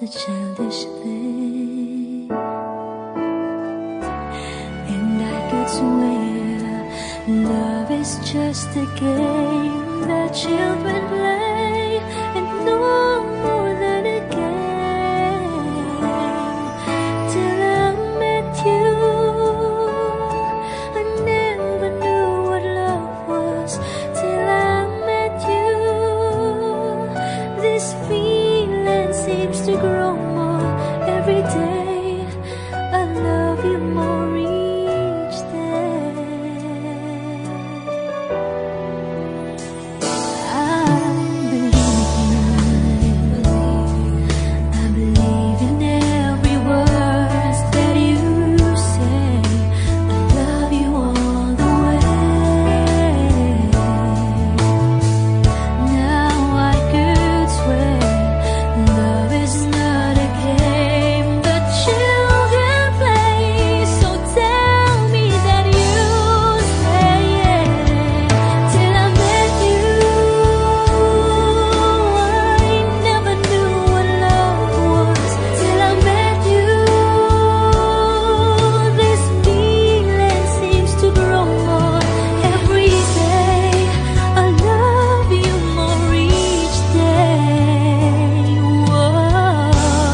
a childish thing, and I could swear love is just a game that children play, and no more than a game. Till I met you, I never knew what love was. Till I met you, this feeling seems to grow more every day. I love you more each day. I believe in every word that you say. I love you all the way. Now I could swear love is not a game that children play. So tell me that you stay. Till I met you, I never knew what love was. Till I met you, this feeling seems to grow more every day. I love you more each day. Whoa.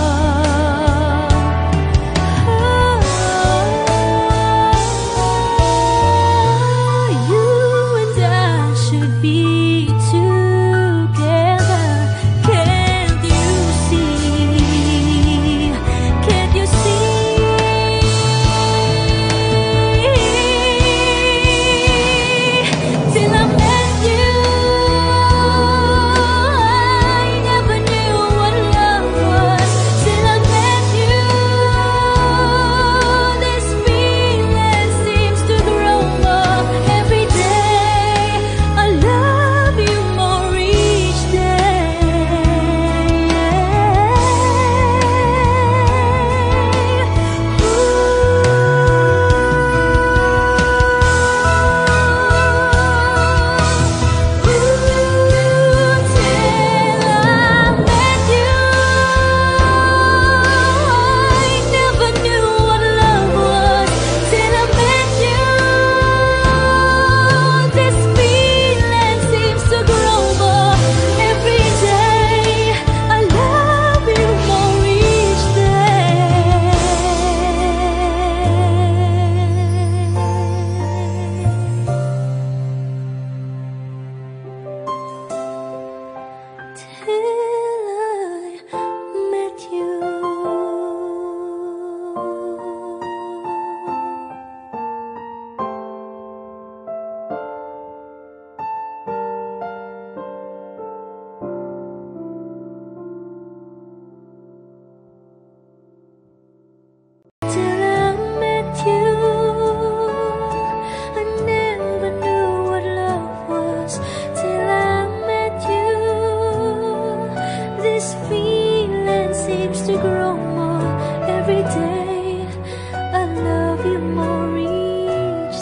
You and I should be together. Can't you see? Can't you see? Till I met you, I never knew what love was. Till I met you, this feeling seems to grow more every day. I love you more each Till I met you, I never knew what love was. Till I met you, this feeling seems to grow more every day. I love you more.